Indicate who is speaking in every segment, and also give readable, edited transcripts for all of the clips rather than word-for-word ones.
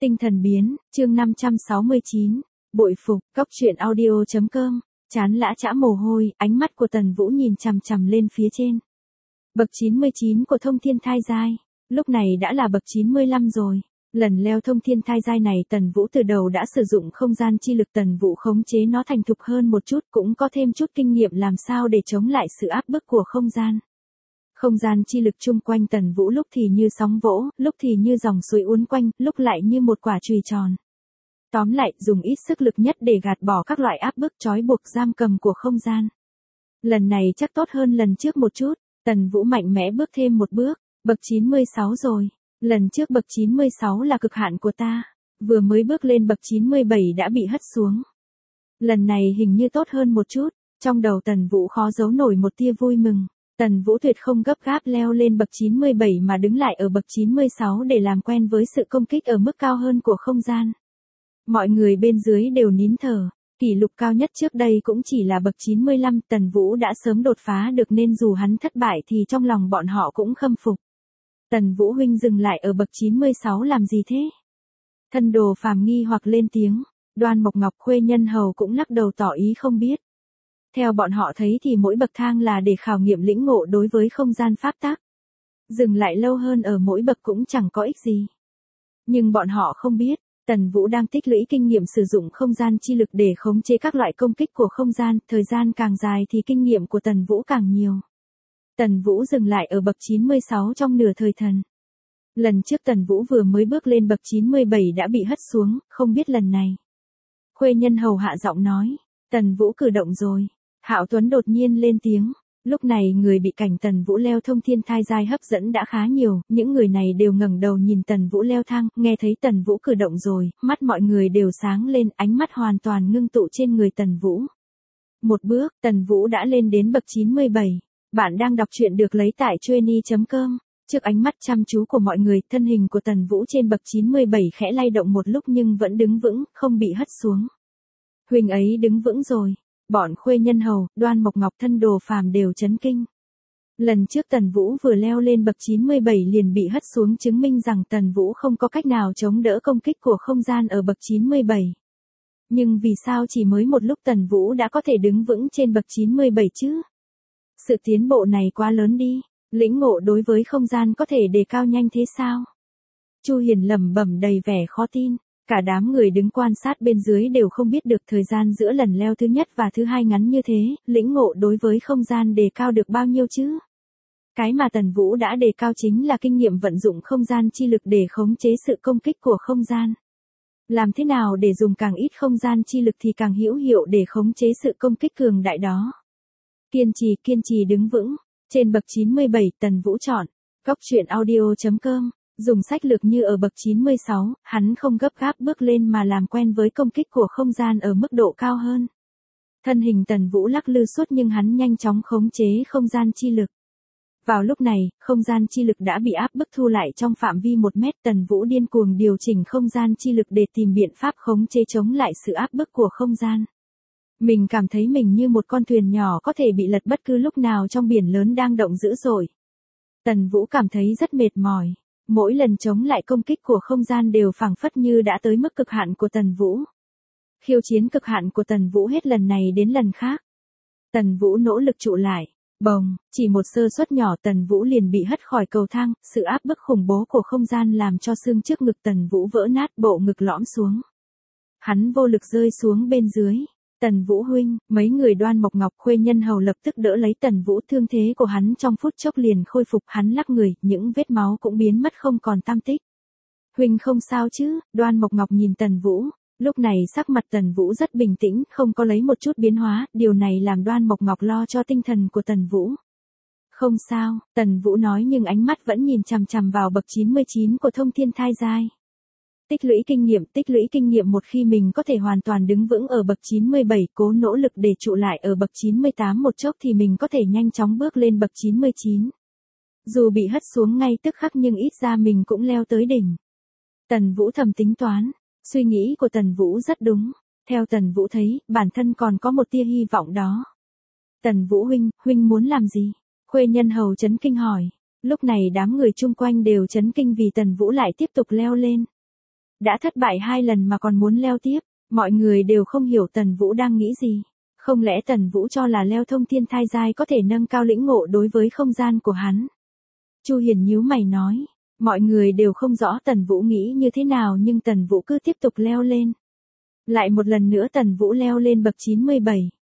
Speaker 1: Tinh thần biến, chương 569, bội phục, cóc truyện audio.com, chán lã chã mồ hôi, ánh mắt của Tần Vũ nhìn chằm chằm lên phía trên. Bậc 99 của thông thiên thai giai, lúc này đã là bậc 95 rồi. Lần leo thông thiên thai giai này Tần Vũ từ đầu đã sử dụng không gian chi lực, Tần Vũ khống chế nó thành thục hơn một chút, cũng có thêm chút kinh nghiệm làm sao để chống lại sự áp bức của không gian. Không gian chi lực chung quanh Tần Vũ lúc thì như sóng vỗ, lúc thì như dòng suối uốn quanh, lúc lại như một quả chùy tròn. Tóm lại, dùng ít sức lực nhất để gạt bỏ các loại áp bức trói buộc giam cầm của không gian. Lần này chắc tốt hơn lần trước một chút, Tần Vũ mạnh mẽ bước thêm một bước, bậc 96 rồi. Lần trước bậc 96 là cực hạn của ta, vừa mới bước lên bậc 97 đã bị hất xuống. Lần này hình như tốt hơn một chút, trong đầu Tần Vũ khó giấu nổi một tia vui mừng. Tần Vũ tuyệt không gấp gáp leo lên bậc 97 mà đứng lại ở bậc 96 để làm quen với sự công kích ở mức cao hơn của không gian. Mọi người bên dưới đều nín thở, kỷ lục cao nhất trước đây cũng chỉ là bậc 95, Tần Vũ đã sớm đột phá được nên dù hắn thất bại thì trong lòng bọn họ cũng khâm phục. Tần Vũ huynh dừng lại ở bậc 96 làm gì thế? Thân đồ phàm nghi hoặc lên tiếng, Đoan Mộc Ngọc Khuê Nhân Hầu cũng lắc đầu tỏ ý không biết. Theo bọn họ thấy thì mỗi bậc thang là để khảo nghiệm lĩnh ngộ đối với không gian pháp tắc. Dừng lại lâu hơn ở mỗi bậc cũng chẳng có ích gì. Nhưng bọn họ không biết, Tần Vũ đang tích lũy kinh nghiệm sử dụng không gian chi lực để khống chế các loại công kích của không gian, thời gian càng dài thì kinh nghiệm của Tần Vũ càng nhiều. Tần Vũ dừng lại ở bậc 96 trong nửa thời thần. Lần trước Tần Vũ vừa mới bước lên bậc 97 đã bị hất xuống, không biết lần này. Khuê Nhân Hầu hạ giọng nói, Tần Vũ cử động rồi. Hạo Tuấn đột nhiên lên tiếng, lúc này người bị cảnh Tần Vũ leo thông thiên thai giai hấp dẫn đã khá nhiều, những người này đều ngẩng đầu nhìn Tần Vũ leo thang, nghe thấy Tần Vũ cử động rồi, mắt mọi người đều sáng lên, ánh mắt hoàn toàn ngưng tụ trên người Tần Vũ. Một bước, Tần Vũ đã lên đến bậc 97. Bạn đang đọc truyện được lấy tại Chueny.com. Trước ánh mắt chăm chú của mọi người, thân hình của Tần Vũ trên bậc 97 khẽ lay động một lúc nhưng vẫn đứng vững, không bị hất xuống. Huynh ấy đứng vững rồi. Bọn Khuê Nhân Hầu, Đoan Mộc Ngọc thân đồ phàm đều chấn kinh. Lần trước Tần Vũ vừa leo lên bậc 97 liền bị hất xuống, chứng minh rằng Tần Vũ không có cách nào chống đỡ công kích của không gian ở bậc 97. Nhưng vì sao chỉ mới một lúc Tần Vũ đã có thể đứng vững trên bậc 97 chứ? Sự tiến bộ này quá lớn đi, lĩnh ngộ đối với không gian có thể đề cao nhanh thế sao? Chu Hiền lẩm bẩm đầy vẻ khó tin. Cả đám người đứng quan sát bên dưới đều không biết được thời gian giữa lần leo thứ nhất và thứ hai ngắn như thế, lĩnh ngộ đối với không gian đề cao được bao nhiêu chứ? Cái mà Tần Vũ đã đề cao chính là kinh nghiệm vận dụng không gian chi lực để khống chế sự công kích của không gian. Làm thế nào để dùng càng ít không gian chi lực thì càng hữu hiệu để khống chế sự công kích cường đại đó? Kiên trì đứng vững. Trên bậc 97 Tần Vũ chọn, cóc truyện audio.com. Dùng sách lược như ở bậc 96, hắn không gấp gáp bước lên mà làm quen với công kích của không gian ở mức độ cao hơn. Thân hình Tần Vũ lắc lư suốt nhưng hắn nhanh chóng khống chế không gian chi lực. Vào lúc này, không gian chi lực đã bị áp bức thu lại trong phạm vi 1 mét. Tần Vũ điên cuồng điều chỉnh không gian chi lực để tìm biện pháp khống chế chống lại sự áp bức của không gian. Mình cảm thấy mình như một con thuyền nhỏ có thể bị lật bất cứ lúc nào trong biển lớn đang động dữ dội. Tần Vũ cảm thấy rất mệt mỏi. Mỗi lần chống lại công kích của không gian đều phảng phất như đã tới mức cực hạn của Tần Vũ. Khiêu chiến cực hạn của Tần Vũ hết lần này đến lần khác. Tần Vũ nỗ lực trụ lại. Bồng, chỉ một sơ suất nhỏ Tần Vũ liền bị hất khỏi cầu thang, sự áp bức khủng bố của không gian làm cho xương trước ngực Tần Vũ vỡ nát, bộ ngực lõm xuống. Hắn vô lực rơi xuống bên dưới. Tần Vũ huynh, mấy người Đoan Mộc Ngọc Khuê Nhân Hầu lập tức đỡ lấy Tần Vũ, thương thế của hắn trong phút chốc liền khôi phục, hắn lắc người, những vết máu cũng biến mất không còn tăm tích. Huynh không sao chứ? Đoan Mộc Ngọc nhìn Tần Vũ, lúc này sắc mặt Tần Vũ rất bình tĩnh, không có lấy một chút biến hóa, điều này làm Đoan Mộc Ngọc lo cho tinh thần của Tần Vũ. Không sao, Tần Vũ nói nhưng ánh mắt vẫn nhìn chằm chằm vào bậc 99 của thông thiên thai giai. Tích lũy kinh nghiệm, một khi mình có thể hoàn toàn đứng vững ở bậc 97, cố nỗ lực để trụ lại ở bậc 98 một chốc thì mình có thể nhanh chóng bước lên bậc 99. Dù bị hất xuống ngay tức khắc nhưng ít ra mình cũng leo tới đỉnh. Tần Vũ thầm tính toán, suy nghĩ của Tần Vũ rất đúng. Theo Tần Vũ thấy, bản thân còn có một tia hy vọng đó. Tần Vũ huynh muốn làm gì? Khuê Nhân Hầu chấn kinh hỏi. Lúc này đám người chung quanh đều chấn kinh vì Tần Vũ lại tiếp tục leo lên. Đã thất bại 2 lần mà còn muốn leo tiếp, mọi người đều không hiểu Tần Vũ đang nghĩ gì. Không lẽ Tần Vũ cho là leo thông thiên thai giai có thể nâng cao lĩnh ngộ đối với không gian của hắn? Chu Hiền nhíu mày nói, mọi người đều không rõ Tần Vũ nghĩ như thế nào nhưng Tần Vũ cứ tiếp tục leo lên. Lại một lần nữa Tần Vũ leo lên bậc 97.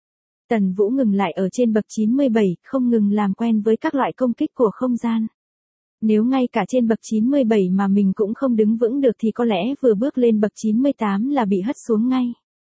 Speaker 1: Tần Vũ ngừng lại ở trên bậc 97, không ngừng làm quen với các loại công kích của không gian. Nếu ngay cả trên bậc 97 mà mình cũng không đứng vững được thì có lẽ vừa bước lên bậc 98 là bị hất xuống ngay.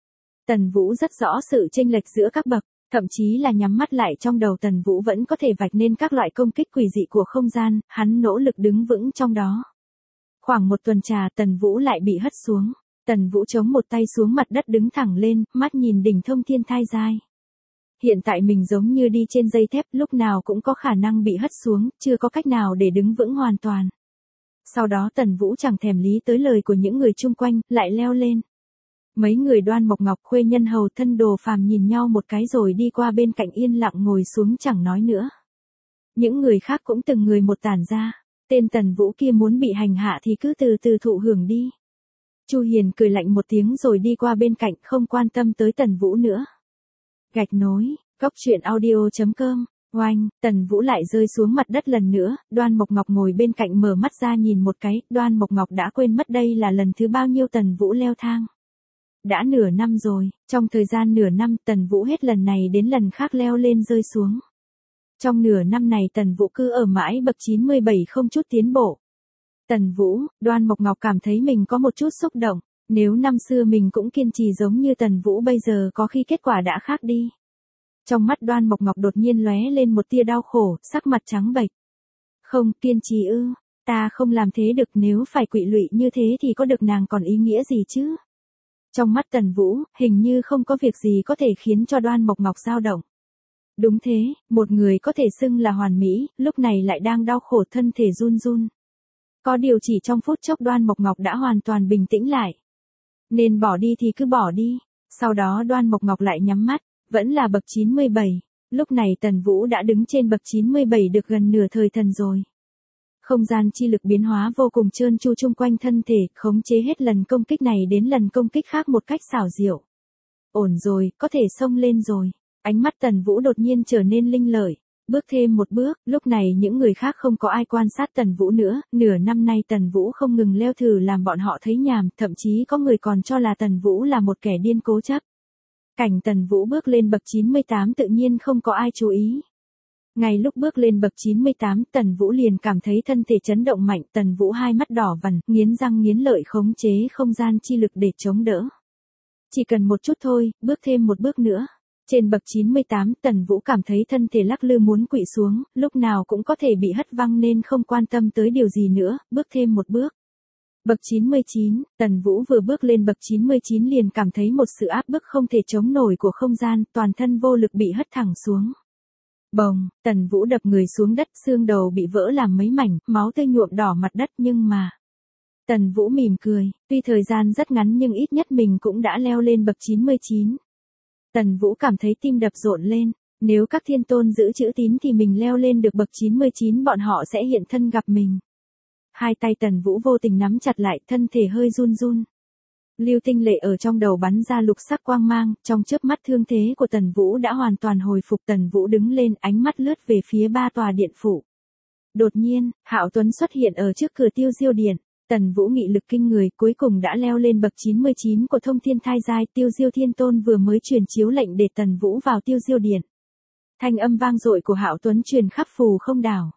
Speaker 1: Tần Vũ rất rõ sự chênh lệch giữa các bậc, thậm chí là nhắm mắt lại trong đầu Tần Vũ vẫn có thể vạch nên các loại công kích quỷ dị của không gian, hắn nỗ lực đứng vững trong đó. Khoảng một tuần trà Tần Vũ lại bị hất xuống. Tần Vũ chống một tay xuống mặt đất đứng thẳng lên, mắt nhìn đỉnh thông thiên thai giai. Hiện tại mình giống như đi trên dây thép, lúc nào cũng có khả năng bị hất xuống, chưa có cách nào để đứng vững hoàn toàn. Sau đó Tần Vũ chẳng thèm lý tới lời của những người chung quanh, lại leo lên. Mấy người Đoan Mộc Ngọc, Khuê Nhân Hầu, Thân Đồ Phàm nhìn nhau một cái rồi đi qua bên cạnh yên lặng ngồi xuống chẳng nói nữa. Những người khác cũng từng người một tản ra, tên Tần Vũ kia muốn bị hành hạ thì cứ từ từ thụ hưởng đi. Chu Hiền cười lạnh một tiếng rồi đi qua bên cạnh không quan tâm tới Tần Vũ nữa. Gạch nối, góc truyện audio.com, oanh, Tần Vũ lại rơi xuống mặt đất lần nữa, Đoan Mộc Ngọc ngồi bên cạnh mở mắt ra nhìn một cái, Đoan Mộc Ngọc đã quên mất đây là lần thứ bao nhiêu Tần Vũ leo thang. Đã nửa năm rồi, trong thời gian nửa năm Tần Vũ hết lần này đến lần khác leo lên rơi xuống. Trong nửa năm này Tần Vũ cứ ở mãi bậc 97 không chút tiến bộ. Tần Vũ, Đoan Mộc Ngọc cảm thấy mình có một chút xúc động, nếu năm xưa mình cũng kiên trì giống như Tần Vũ bây giờ có khi kết quả đã khác đi. Trong mắt Đoan Mộc Ngọc đột nhiên lóe lên một tia đau khổ, sắc mặt trắng bệch. Không, kiên trì ư, ta không làm thế được, nếu phải quỵ lụy như thế thì có được nàng còn ý nghĩa gì chứ? Trong mắt Tần Vũ, hình như không có việc gì có thể khiến cho Đoan Mộc Ngọc dao động. Đúng thế, một người có thể xưng là hoàn mỹ, lúc này lại đang đau khổ thân thể run run. Có điều chỉ trong phút chốc Đoan Mộc Ngọc đã hoàn toàn bình tĩnh lại. Nên bỏ đi thì cứ bỏ đi. Sau đó Đoan Mộc Ngọc lại nhắm mắt, vẫn là bậc 97. Lúc này Tần Vũ đã đứng trên bậc 97 được gần nửa thời thần rồi. Không gian chi lực biến hóa vô cùng trơn tru chung quanh thân thể, khống chế hết lần công kích này đến lần công kích khác một cách xảo diệu. Ổn rồi, có thể xông lên rồi. Ánh mắt Tần Vũ đột nhiên trở nên linh lợi. Bước thêm một bước, lúc này những người khác không có ai quan sát Tần Vũ nữa, nửa năm nay Tần Vũ không ngừng leo thử làm bọn họ thấy nhàm, thậm chí có người còn cho là Tần Vũ là một kẻ điên cố chấp. Cảnh Tần Vũ bước lên bậc 98 tự nhiên không có ai chú ý. Ngay lúc bước lên bậc 98, Tần Vũ liền cảm thấy thân thể chấn động mạnh, Tần Vũ hai mắt đỏ vằn, nghiến răng nghiến lợi khống chế không gian chi lực để chống đỡ. Chỉ cần một chút thôi, bước thêm một bước nữa. Trên bậc 98, Tần Vũ cảm thấy thân thể lắc lư muốn quỵ xuống, lúc nào cũng có thể bị hất văng nên không quan tâm tới điều gì nữa, bước thêm một bước. Bậc 99, Tần Vũ vừa bước lên bậc 99 liền cảm thấy một sự áp bức không thể chống nổi của không gian, toàn thân vô lực bị hất thẳng xuống. Bồng, Tần Vũ đập người xuống đất, xương đầu bị vỡ làm mấy mảnh, máu tươi nhuộm đỏ mặt đất nhưng mà... Tần Vũ mỉm cười, tuy thời gian rất ngắn nhưng ít nhất mình cũng đã leo lên bậc 99. Tần Vũ cảm thấy tim đập rộn lên, nếu các thiên tôn giữ chữ tín thì mình leo lên được bậc 99 bọn họ sẽ hiện thân gặp mình. Hai tay Tần Vũ vô tình nắm chặt lại, thân thể hơi run run. Lưu tinh lệ ở trong đầu bắn ra lục sắc quang mang, trong chớp mắt thương thế của Tần Vũ đã hoàn toàn hồi phục. Tần Vũ đứng lên, ánh mắt lướt về phía 3 tòa điện phủ. Đột nhiên, Hạo Tuấn xuất hiện ở trước cửa Tiêu Diêu Điện. Tần Vũ nghị lực kinh người, cuối cùng đã leo lên bậc 99 của thông thiên thai giai. Tiêu Diêu Thiên Tôn vừa mới truyền chiếu lệnh để Tần Vũ vào Tiêu Diêu Điện. Thanh âm vang dội của Hạo Tuấn truyền khắp Phù Không Đảo.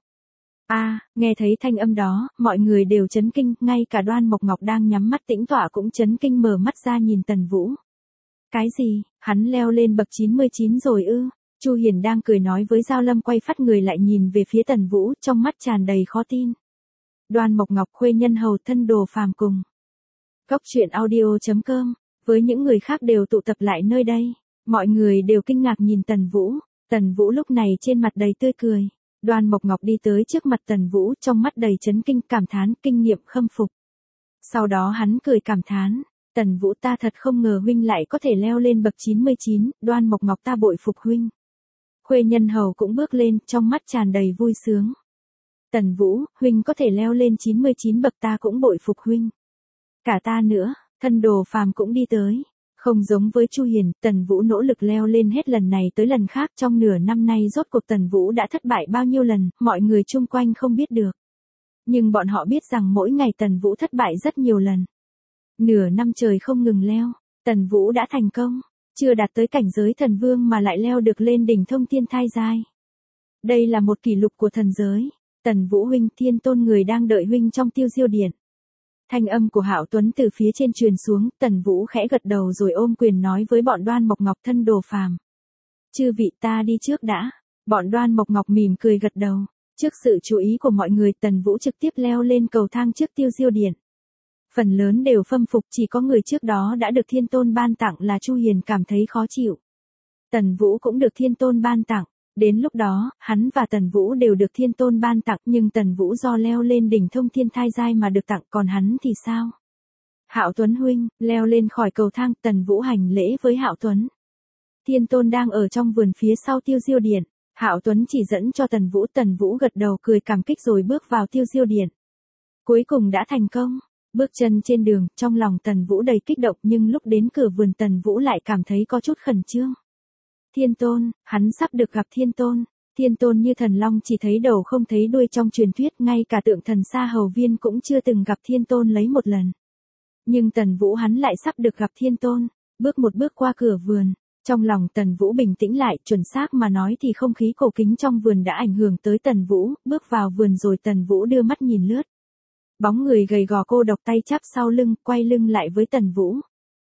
Speaker 1: Nghe thấy thanh âm đó, mọi người đều chấn kinh, ngay cả Đoan Mộc Ngọc đang nhắm mắt tĩnh tọa cũng chấn kinh mở mắt ra nhìn Tần Vũ. Cái gì, hắn leo lên bậc 99 rồi ư? Chu Hiền đang cười nói với Giao Lâm quay phát người lại nhìn về phía Tần Vũ, trong mắt tràn đầy khó tin. Đoan Mộc Ngọc, Khuê Nhân Hầu, Thân Đồ Phàm cùng. Góc truyện audio.com, với những người khác đều tụ tập lại nơi đây. Mọi người đều kinh ngạc nhìn Tần Vũ. Tần Vũ lúc này trên mặt đầy tươi cười. Đoan Mộc Ngọc đi tới trước mặt Tần Vũ, trong mắt đầy chấn kinh, cảm thán, kinh nghiệm, khâm phục. Sau đó hắn cười cảm thán, Tần Vũ, ta thật không ngờ huynh lại có thể leo lên bậc 99, Đoan Mộc Ngọc, ta bội phục huynh. Khuê Nhân Hầu cũng bước lên, trong mắt tràn đầy vui sướng. Tần Vũ, huynh có thể leo lên 99 bậc, ta cũng bội phục huynh. Cả ta nữa, thân Đồ Phàm cũng đi tới. Không giống với Chu Hiền, Tần Vũ nỗ lực leo lên hết lần này tới lần khác, trong nửa năm nay rốt cuộc Tần Vũ đã thất bại bao nhiêu lần, mọi người chung quanh không biết được. Nhưng bọn họ biết rằng mỗi ngày Tần Vũ thất bại rất nhiều lần. Nửa năm trời không ngừng leo, Tần Vũ đã thành công, chưa đạt tới cảnh giới thần vương mà lại leo được lên đỉnh thông thiên thai giai. Đây là một kỷ lục của thần giới. Tần Vũ huynh, Thiên Tôn người đang đợi huynh trong Tiêu Diêu Điện. Thanh âm của Hạo Tuấn từ phía trên truyền xuống, Tần Vũ khẽ gật đầu rồi ôm quyền nói với bọn Đoan Mộc Ngọc thân Đồ Phàm. Chư vị ta đi trước đã. Bọn Đoan Mộc Ngọc mỉm cười gật đầu. Trước sự chú ý của mọi người, Tần Vũ trực tiếp leo lên cầu thang trước Tiêu Diêu Điện. Phần lớn đều khâm phục, chỉ có người trước đó đã được Thiên Tôn ban tặng là Chu Hiền cảm thấy khó chịu. Tần Vũ cũng được Thiên Tôn ban tặng. Đến lúc đó, hắn và Tần Vũ đều được Thiên Tôn ban tặng, nhưng Tần Vũ do leo lên đỉnh thông thiên thai giai mà được tặng, còn hắn thì sao? Hạo Tuấn huynh, leo lên khỏi cầu thang, Tần Vũ hành lễ với Hạo Tuấn. Thiên Tôn đang ở trong vườn phía sau Tiêu Diêu Điện. Hạo Tuấn chỉ dẫn cho Tần Vũ gật đầu cười cảm kích rồi bước vào Tiêu Diêu Điện. Cuối cùng đã thành công. Bước chân trên đường, trong lòng Tần Vũ đầy kích động, nhưng lúc đến cửa vườn Tần Vũ lại cảm thấy có chút khẩn trương. Thiên Tôn, hắn sắp được gặp Thiên Tôn. Thiên Tôn như thần long chỉ thấy đầu không thấy đuôi trong truyền thuyết, ngay cả tượng thần Sa Hầu Viên cũng chưa từng gặp Thiên Tôn lấy một lần. Nhưng Tần Vũ hắn lại sắp được gặp Thiên Tôn, bước một bước qua cửa vườn. Trong lòng Tần Vũ bình tĩnh lại, chuẩn xác mà nói thì không khí cổ kính trong vườn đã ảnh hưởng tới Tần Vũ, bước vào vườn rồi Tần Vũ đưa mắt nhìn lướt. Bóng người gầy gò cô độc tay chắp sau lưng, quay lưng lại với Tần Vũ.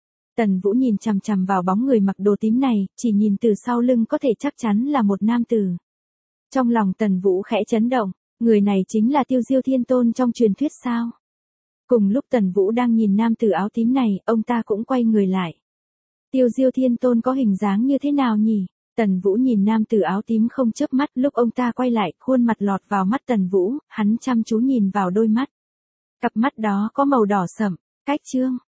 Speaker 1: Tần Vũ nhìn chằm chằm vào bóng người mặc đồ tím này, chỉ nhìn từ sau lưng có thể chắc chắn là một nam tử. Trong lòng Tần Vũ khẽ chấn động, người này chính là Tiêu Diêu Thiên Tôn trong truyền thuyết sao? Cùng lúc Tần Vũ đang nhìn nam tử áo tím này, ông ta cũng quay người lại. Tiêu Diêu Thiên Tôn có hình dáng như thế nào nhỉ? Tần Vũ nhìn nam tử áo tím không chớp mắt, lúc ông ta quay lại, khuôn mặt lọt vào mắt Tần Vũ, hắn chăm chú nhìn vào đôi mắt. Cặp mắt đó có màu đỏ sẫm. Cách chương